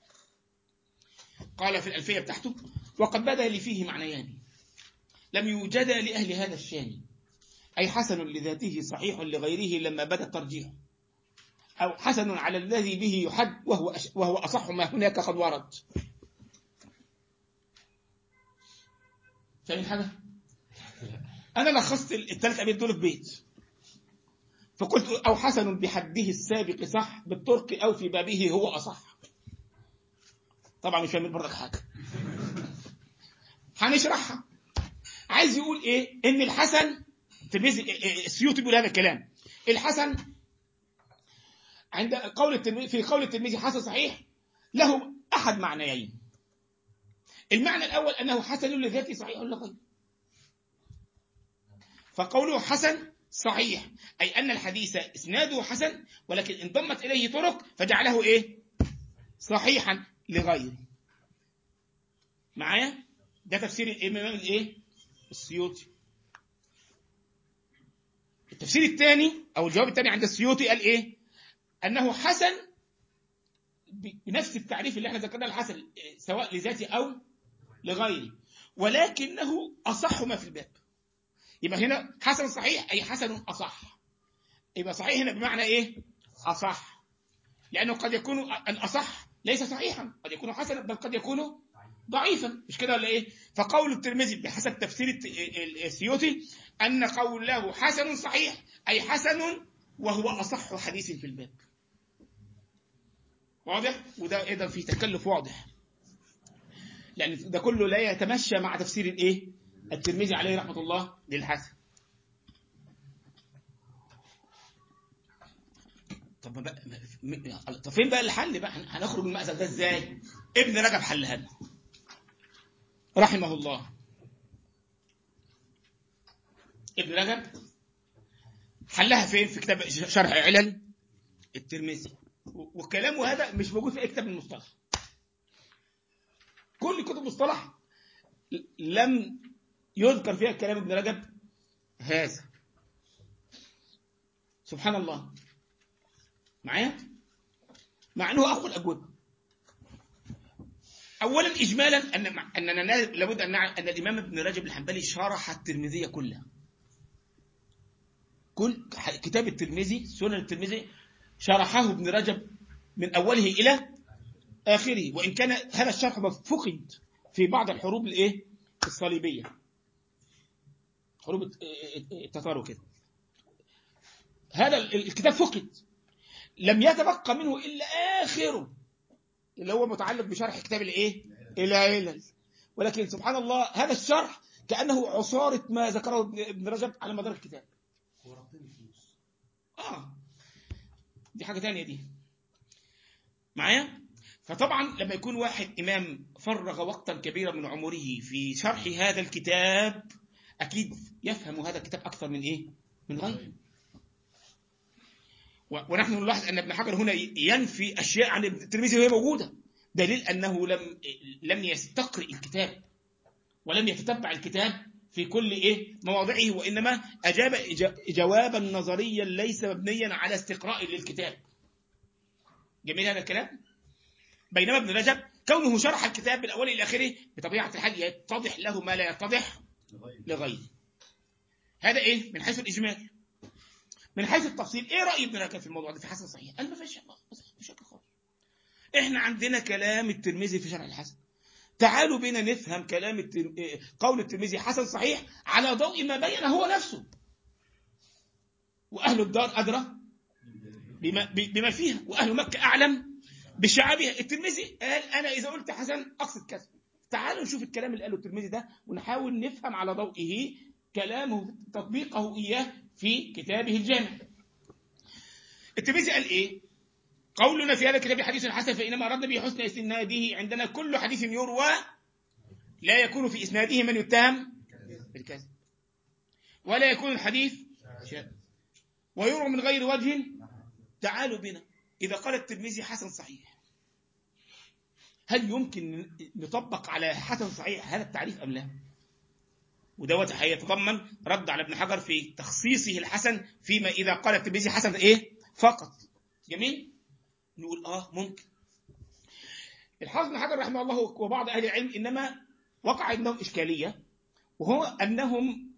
قال في الالفيه بتاعته: وقد بدا لي فيه معنيان لم يوجدا لاهل هذا الشان، أي حسن لذاته صحيح لغيره لما بدا ترجيحه، أو حسن على الذي به يحد وهو أش... وهو أصح ما هناك قد ورد. فاهم حاجة؟ أنا لخصت الثلاث أبيات دول في بيت، فقلت: أو حسن بحده السابق صح بالطرق أو في بابه هو أصح. طبعا مش فاهمين برضك حاجة، هنشرحها. عايز يقول إيه؟ إن الحسن السيوطي بيقول هذا الكلام، الحسن عند قول الترمذي، في قول الترمذي حسن صحيح، له أحد معنيين. المعنى الأول أنه حسن لذاته صحيح لغيره، فقوله حسن صحيح أي أن الحديث إسناده حسن، ولكن انضمت إليه طرق فجعله إيه؟ صحيحا لغيره. معايا؟ ده تفسير الإمام الإيه؟ السيوطي. التفسير الثاني أو الجواب الثاني عند السيوطي قال إيه؟ أنه حسن بنفس التعريف اللي احنا ذكرناه الحسن، سواء لذاته أو لغيره، ولكنه أصح ما في الباب. يبقى هنا حسن صحيح أي حسن أصح. يبقى صحيح هنا بمعنى إيه؟ أصح، لأنه قد يكون الأصح ليس صحيحا، قد يكون حسنا بل قد يكون ضعيفا، مش كده ولا إيه؟ فقول الترمذي بحسب تفسير السيوطي أن قوله حسن صحيح أي حسن وهو أصح حديث في الباب. واضح؟ وده أيضا في تكلف واضح، لأن ده كله لا يتمشى مع تفسير الإيه؟ الترمذي عليه رحمة الله للحسن. طب بقى طب فين بقى الحل بقى؟ هنخرج من المأزق ده ازاي؟ ابن رجب حلها لنا رحمه الله. ابن رجب حلها فين؟ في كتاب شرح علل الترمذي، وكلامه هذا مش موجود في كتاب المصطلح. كل كتب المصطلح لم يذكر فيها كلام ابن رجب هذا. سبحان الله. معايا؟ مع انه اخو الاجوبه. اولا اجمالا ان اننا لابد ان نعلم ان الامام ابن رجب الحنبلي شرح الترمذي كلها. كل كتاب الترمذي، سنن الترمذي شرحه ابن رجب من اوله الى اخره، وان كان هذا الشرح فقد في بعض الحروب الايه؟ الصليبيه، حروب التتار وكده. هذا الكتاب فقد، لم يتبقى منه الا اخره اللي هو متعلق بشرح كتاب الايه؟ العلل. ولكن سبحان الله هذا الشرح كأنه عصارة ما ذكره ابن رجب على مدار الكتاب. آه دي حاجة تانية دي. معايا؟ فطبعا لما يكون واحد إمام فرغ وقتا كبيرا من عمره في شرح هذا الكتاب أكيد يفهم هذا الكتاب أكثر من إيه؟ من غيره. ونحن نلاحظ أن ابن حجر هنا ينفي أشياء عن الترمذي وهي موجودة، دليل أنه لم لم يستقرئ الكتاب ولم يتتبع الكتاب في كل إيه مواضعه، وإنما أجاب جوابا نظريا ليس مبنيا على استقراء للكتاب. جميل هذا الكلام. بينما ابن رجب كونه شرح الكتاب من أوله إلى آخره بطبيعة الحال يتضح له ما لا يتضح لغيره. هذا إيه من حيث الإجمال. من حيث التفصيل إيه رأي ابن رجب في الموضوع ده في حسن صحيح؟ قال ما فيش بشكل خالص. إحنا عندنا كلام الترمذي في شرح الحسن، تعالوا بنا نفهم كلام الترم... قول الترمذي حسن صحيح على ضوء ما بين هو نفسه، وأهل الدار أدرى بما, بما فيها، وأهل مكة أعلم بشعبها. الترمذي قال أنا إذا قلت حسن أقصد كذا. تعالوا نشوف الكلام اللي قاله الترمذي ده ونحاول نفهم على ضوئه كلامه تطبيقه إياه في كتابه الجامع. الترمذي قال إيه؟ قولنا في هذا الكتاب حديث حسن فإنما أردنا به حسن إسناده. عندنا كل حديث يروى لا يكون في إسناده من يتهم بالكذب، ولا يكون الحديث شاذ، ويروى من غير وجه. تعالوا بنا إذا قال الترمذي حسن صحيح، هل يمكن نطبق على حسن صحيح هذا التعريف أم لا؟ ودوت هيتضمن رد على ابن حجر في تخصيصه الحسن فيما إذا قال الترمذي حسن إيه فقط. جميل. نقول آه ممكن. الحافظ ابن حجر رحمه الله وبعض أهل العلم إنما وقع عندهم إشكالية، وهو أنهم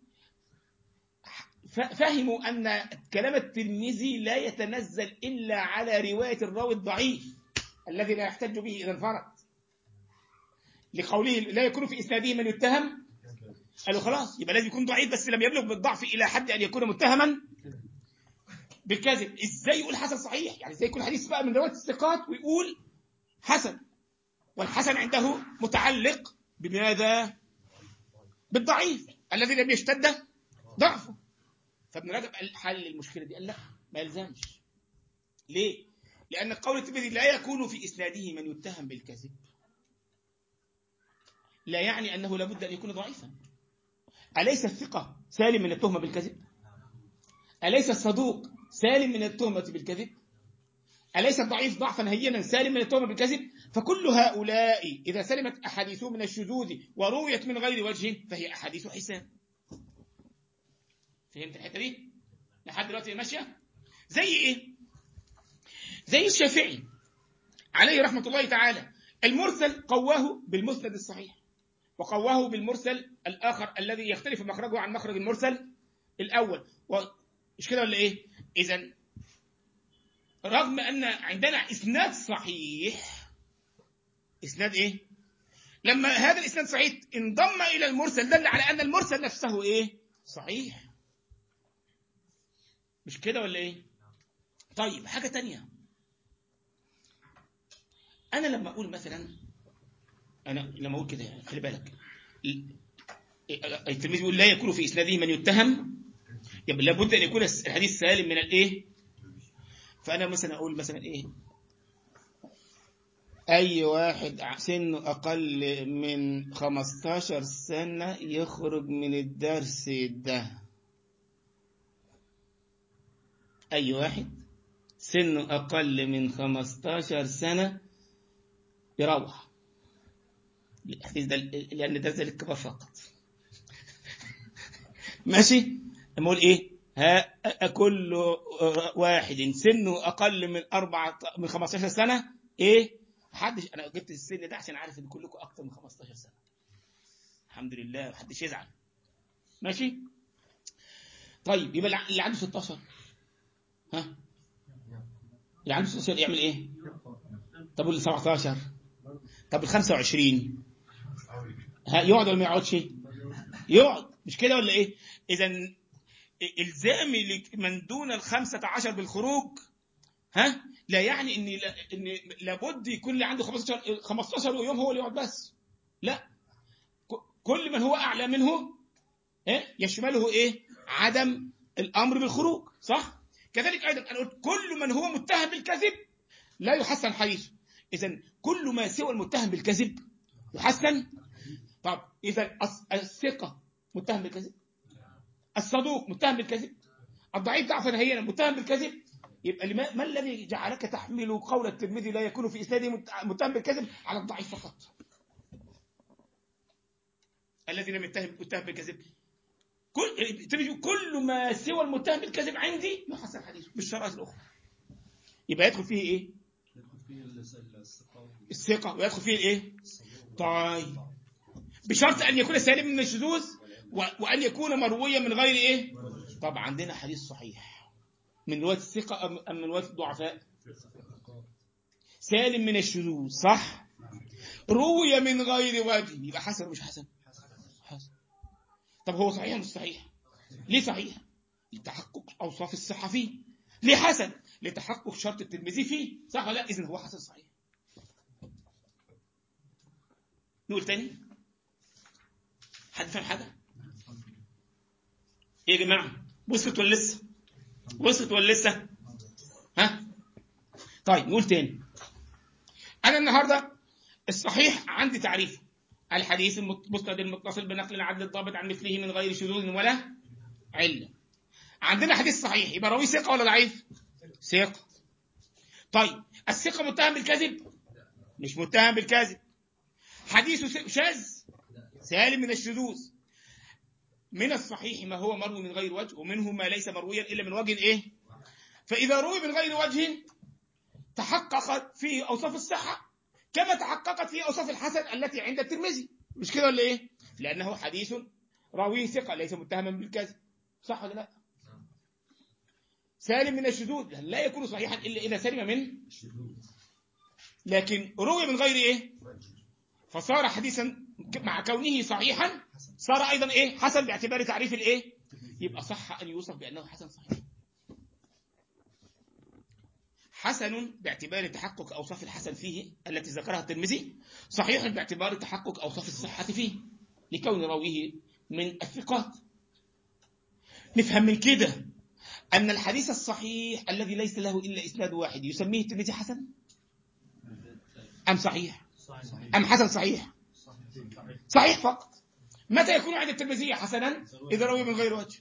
فهموا أن كلام الترمذي لا يتنزل إلا على رواية الراوي الضعيف الذي لا يحتج به إذا انفرد، لقوله لا يكون في إسناده من يتهم. قالوا خلاص يبقى لازم يكون ضعيف بس لم يبلغ بالضعف إلى حد أن يكون متهما بالكذب. إزاي يقول حسن صحيح؟ يعني إزاي يكون حديث بقى من رواية الثقات ويقول حسن، والحسن عنده متعلق بماذا؟ بالضعيف الذي لم يشتد ضعفه. فابن رجب قال حل المشكلة دي، قال لا ما يلزمش. ليه؟ لأن قول الترمذي لا يكون في إسناده من يتهم بالكذب لا يعني أنه لابد أن يكون ضعيفا. أليس الثقة سالم من التهمة بالكذب؟ أليس الصدوق سالم من التهمة بالكذب؟ أليس الضعيف ضعفا هينا سالم من التهمة بالكذب؟ فكل هؤلاء إذا سلمت أحاديثهم من الشذوذ ورويت من غير وجه فهي أحاديث حسان. فهمت الحتة دي؟ لحد دلوقتي ماشية؟ زي إيه؟ زي الشافعي عليه رحمة الله تعالى، المرسل قواه بالمسند الصحيح، وقواه بالمرسل الآخر الذي يختلف مخرجه عن مخرج المرسل الأول. مش كده ولا إيه؟ إذن رغم أن عندنا إسناد صحيح، إسناد إيه؟ لما هذا الإسناد صحيح انضم إلى المرسل دل على أن المرسل نفسه إيه؟ صحيح. مش كده ولا إيه؟ طيب حاجة تانية، أنا لما أقول مثلا، أنا لما أقول كده يعني خلي بالك التلميذ يقول لا يكون في إسناده من يتهم، يبقى لابد أن يكون الحديث سالم من الإيه؟ فأنا مثلا أقول مثلا إيه؟ أي واحد سنه أقل من خمستاشر سنة يخرج من الدرس ده. أي واحد سنه أقل من خمستاشر سنة يروح الحديث ده، لأن ده ذلك كبار فقط. ماشي. أقول إيه؟ ها كل واحد سنه أقل من أربعة من خمستاشر سنة إيه؟ حدش. أنا جبت السن ده عشان عارف إن كلكم أكتر من خمستاشر سنة. الحمد لله محدش يزعل. ماشي. طيب يبقى اللي عنده ستاشر، ها اللي عنده ستاشر يعمل إيه؟ طب اللي سبعتاشر، طب ال خمسة وعشرين ها يقعد ولا ما يقعدش؟ يقعد. مش كده ولا إيه؟ إذن إلزامي من دون الخمسة عشر بالخروج ها لا يعني إن إن لابد يكون اللي عنده خمستاشر خمستاشر يوم هو اللي يقعد بس. لا، كل من هو أعلى منه إيه يشمله إيه؟ عدم الأمر بالخروج. صح؟ كذلك أيضا أنا قلت كل من هو متهم بالكذب لا يحسن حديثه. إذن كل ما سوى المتهم بالكذب يحسن. طب إذا الثقة متهم بالكذب الصدوق متهم بالكذب، الضعيف ضعفا هينا متهم بالكذب. يبقى لما ما الذي جعلك تحمل قول الترمذي لا يكون في اسناده متهم بالكذب على الضعيف فقط؟ الذي لم يتهم متهم بالكذب كل كل ما سوى المتهم بالكذب عندي يحسن حديثه بالشرائط الاخرى. يبقى يدخل فيه ايه؟ يدخل فيه الثقة الثقه، ويدخل فيه الايه؟ طيب، بشرط ان يكون سالم من الشذوذ وان يكون مرويا من غير ايه؟ طبعا عندنا حديث صحيح من روايه الثقه ام من روايه الضعفاء؟ سالم من الشذوذ، صح؟ روي من غير وجه، يبقى حسن مش حسن؟ حسن. طب هو صحيح مش صحيح؟ ليه صحيح؟ لتحقق اوصاف الصحه فيه. ليه حسن؟ لتحقق شرط الترمذي فيه، صح ولا لا؟ اذن هو حسن صحيح. نقول تاني، حد فاهم حاجه؟ ايه يا جماعه، وصلت ولا لسه؟ وصلت ولا لسه؟ ها؟ طيب نقول تاني. انا النهارده الصحيح عندي تعريف: الحديث المسند المتصل بنقل العدل الضابط عن مثله من غير شذوذ ولا عله. عندنا حديث صحيح، يبقى راوي ثقه ولا ضعيف؟ ثقه. طيب الثقه متهم بالكذب؟ مش متهم بالكذب. حديثه شاذ؟ سالم من الشذوذ. من الصحيح ما هو مروي من غير وجه، ومنه ما ليس مرويا الا من وجه ايه؟ فاذا روي من غير وجه تحققت فيه اوصاف الصحه كما تحققت فيه اوصاف الحسن التي عند الترمذي، مش كده ولا ايه؟ لانه حديث راويه ثقه ليس متهما بالكذب، صح ولا لا؟ سالم من الشذوذ لا يكون صحيحا الا اذا سلم من لكن روي من غير ايه؟ فصار حديثا مع كونه صحيحا صار ايضا ايه؟ حسن باعتبار تعريف الايه؟ يبقى صح ان يوصف بانه حسن صحيح. حسن باعتبار تحقق اوصاف الحسن فيه التي ذكرها الترمذي، صحيح باعتبار تحقق اوصاف الصحه فيه لكون راويه من الثقات. نفهم من كده ان الحديث الصحيح الذي ليس له الا اسناد واحد يسميه الترمذي حسن ام صحيح ام حسن صحيح؟ صحيح فقط. متى يكون عند الترمذي حسنا؟ اذا روي من غير وجه.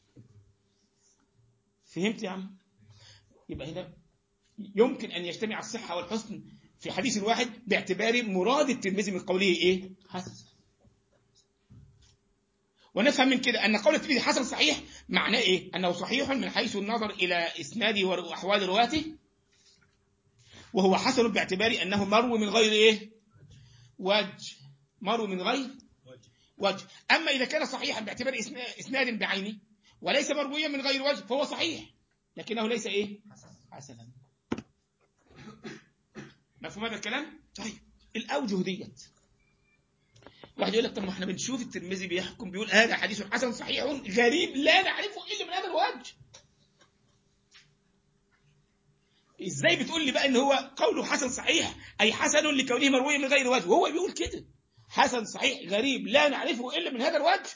فهمت يا عم؟ يبقى هنا يمكن أن يجتمع الصحة والحسن في حديث واحد باعتبار مراد الترمذي من قوله إيه؟ حسن. ونفهم من كده أن قول الترمذي حسن صحيح معناه إيه؟ أنه صحيح من حيث النظر إلى إسناده وأحوال رواته، وهو حسن باعتبار أنه مروي من غير إيه؟ وجه. مروي من غير وجه. أما إذا كان صحيحا باعتبار إسناد بعينه وليس مرويا من غير وجه فهو صحيح لكنه ليس إيه؟ حسنا. مفهوم هذا الكلام؟ طيب الأوجه ديت واحد يقول لك طب ما احنا بنشوف الترمذي بيحكم بيقول هذا حديث حسن صحيح غريب لا نعرفه الا من هذا الوجه. ازاي بتقول لي بقى ان هو قوله حسن صحيح اي حسن لكونه مروي من غير وجه، وهو بيقول كده حسن صحيح غريب لا نعرفه الا من هذا الوجه؟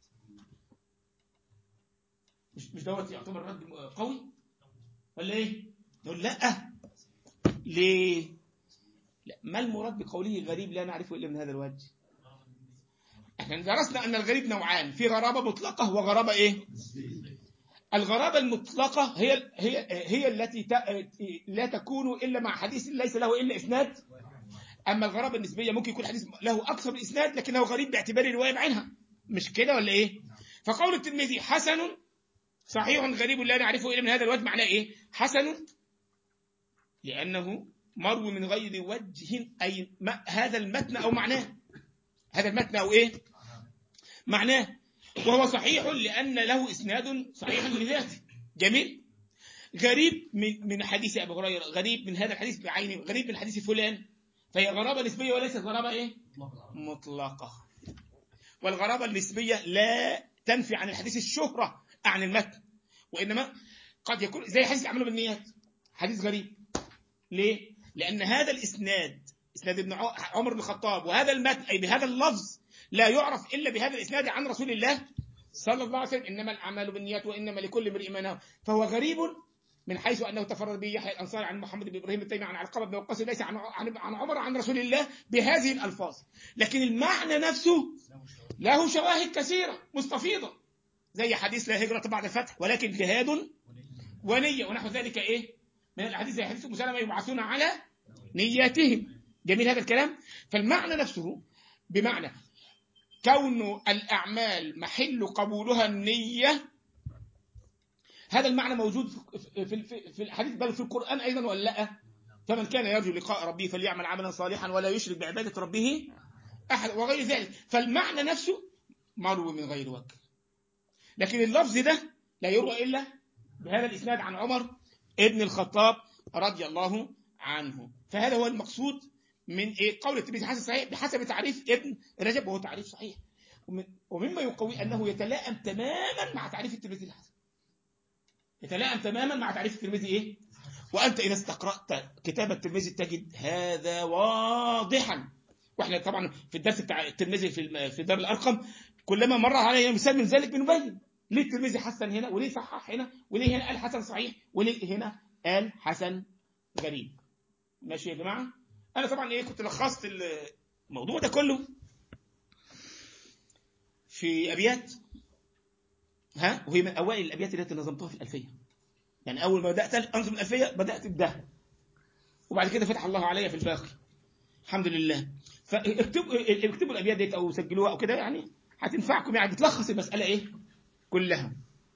مش مش دوت يعتبر رد قوي ولا ايه؟ نقول لا. ليه؟ لا. ما المراد بقوله غريب لا نعرفه الا من هذا الوجه؟ احنا درسنا ان الغريب نوعان، في غرابه مطلقه وغرابه ايه؟ الغرابه المطلقه هي هي هي التي لا تكون الا مع حديث ليس له الا اسناد. اما الغرابه النسبيه ممكن يكون حديث له اكثر من اسناد لكنه غريب باعتبار الروايه بعينها، مش كده ولا ايه؟ فقول الترمذي حسن صحيح غريب لا نعرفه الا من هذا الوجه معناه ايه؟ حسن لانه مروي من غير وجه، اي هذا المتن او معناه، هذا المتن او ايه؟ معناه. وهو صحيح لأن له إسناد صحيح لذاته. جميل. غريب من من حديث أبي هريرة، غريب من هذا الحديث بعينه، غريب من حديث فلان، فهي غرابة نسبية وليست غرابة إيه؟ مطلقة. والغرابة النسبية لا تنفي عن الحديث الشهرة عن المتن، وإنما قد يكون زي حديث عمله بالنيات حديث غريب. ليه؟ لأن هذا الإسناد إسناد ابن عمر بن الخطاب وهذا المتن أي بهذا اللفظ لا يعرف إلا بهذا الإسناد عن رسول الله صلى الله عليه وسلم، إنما الأعمال بالنيات وإنما لكل امرئ ما نوى. فهو غريب من حيث أنه تفرد به يحيى الأنصاري عن محمد بن إبراهيم التيمي عن علقمة بن وقاص ليس عن عن عن عمر عن رسول الله بهذه الألفاظ، لكن المعنى نفسه له شواهد كثيرة مستفيضة زي حديث لا هجرة بعد الفتح ولكن جهاد ونية ونحو ذلك إيه من الأحاديث زي حديث أم سلمة يبعثون على نياتهم. جميل هذا الكلام. فالمعنى نفسه بمعنى كون الأعمال محل قبولها النية، هذا المعنى موجود في في في الحديث بل في القرآن أيضا ولا لا؟ فمن كان يرجو لقاء ربه فليعمل عملا صالحا ولا يشرك بعبادة ربه أحد وغير ذلك. فالمعنى نفسه مروي من غير وجه، لكن اللفظ ده لا يروى إلا بهذا الإسناد عن عمر ابن الخطاب رضي الله عنه. فهذا هو المقصود من إيه قول الترمذي حسن صحيح بحسب تعريف ابن رجب، وهو تعريف صحيح، ومما يقوي أنه يتلائم تماما مع تعريف الترمذي الحسن، يتلائم تماما مع تعريف الترمذي إيه. وأنت إذا استقرأت كتاب الترمذي تجد هذا واضحا. واحنا طبعا في الدرس بتاع الترمذي في في دار الأرقم كلما مر علينا مثال من ذلك بنبين ليه الترمذي حسن هنا، وليه صحح هنا، وليه هنا قال حسن صحيح، وليه هنا قال حسن غريب. ماشي يا جماعة؟ أنا طبعا إيه كنت لخصت الموضوع ده كله في أبيات، ها، وهي من أوائل الأبيات التي نظمتها في الألفية. يعني أول ما بدأت أنظم الألفية بدأت بده، وبعد كده فتح الله عليا في الباقي الحمد لله. فاكتبوا اكتبوا الأبيات دي أو سجلوها أو كده، يعني هتنفعكم، يعني بتلخص المسألة إيه كلها.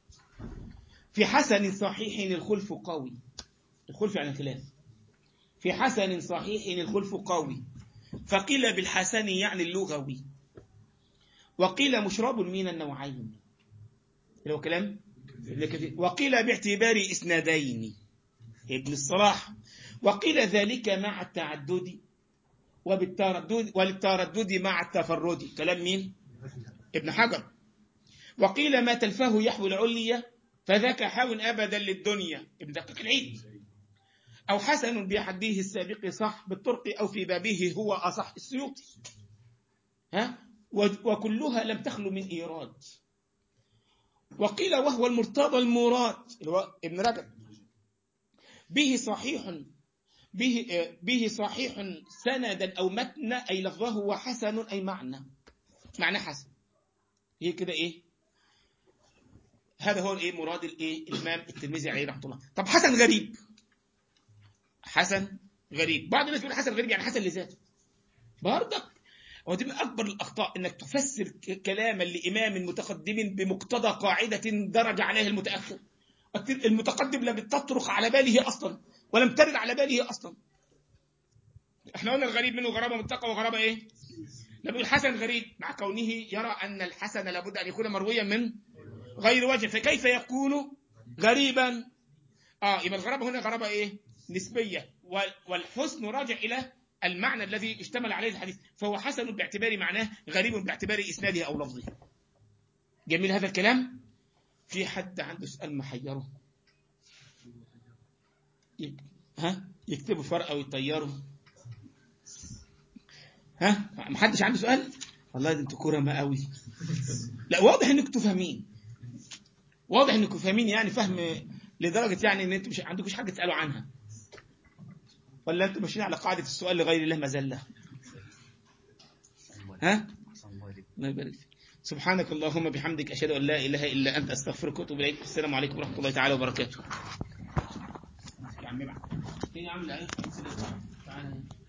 في حسن صحيح الخلف قوي، الخلف يعني الخلاف، في حسن صحيح الخلف قوي، فقيل بالحسن يعني اللغوي، وقيل مشرب من النوعين، اللي هو كلام وقيل باعتبار إسنادين ابن الصلاح، وقيل ذلك مع التعدد وبالتردد وللتردد مع التفرد، كلام مين؟ ابن حجر. وقيل ما تلفاه يحوي العليا فذاك حاو أبدا للدنيا، ابن دقيق العيد. أو حسن بحده السابق صح بالطرق أو في بابه هو أصح السيوطي، ها، وكلها لم تخلو من إيراد. وقيل وهو المرتضى المراد اللي هو ابن رجب، به صحيح به به صحيح سندا أو متنا، أي لفظه وحسن أي معنى، معنى حسن. هي كده إيه، هذا هو الإيه مراد الإيه الإمام الترمذي عليه رحمة الله. طب حسن غريب، حسن غريب بعض الناس يقول حسن غريب يعني حسن لذاته برضك. ودي من أكبر الأخطاء إنك تفسر كلاما لإمام متقدم بمقتضى قاعدة درج عليها المتأخر. المتقدم لم تطرق على باله أصلا ولم ترد على باله أصلا. احنا قلنا الغريب منه غرابة متقى وغرابة إيه؟ لما يقول حسن غريب مع كونه يرى أن الحسن لابد أن يكون مرويا من غير وجه، فكيف يكون غريبا؟ آه يبقى الغرابة هنا غرابة إيه؟ نسبية، والحسن راجع إلى المعنى الذي اشتمل عليه الحديث، فهو حسن باعتبار معناه، غريب باعتبار إسناده أو لفظه. جميل هذا الكلام. في حد عنده سؤال محيره؟ يك... ها يكتبوا فرقة ويطيروا. ها محدش عنده سؤال؟ والله انتوا كرماء قوي. لا واضح انكم فاهمين، واضح انكم فاهمين، يعني فهم لدرجة يعني ان انتوا مش عندكوش حاجة تسألوا عنها، ولا انتوا ماشيين على قاعدة السؤال لغير الله مزلة؟ ها الله يبارك فيك. سبحانك اللهم بحمدك أشهد أن لا إله إلا أنت أستغفرك وأتوب إليك. السلام عليكم ورحمة الله تعالى وبركاته. يا عمي بقى يا عم لا تعالى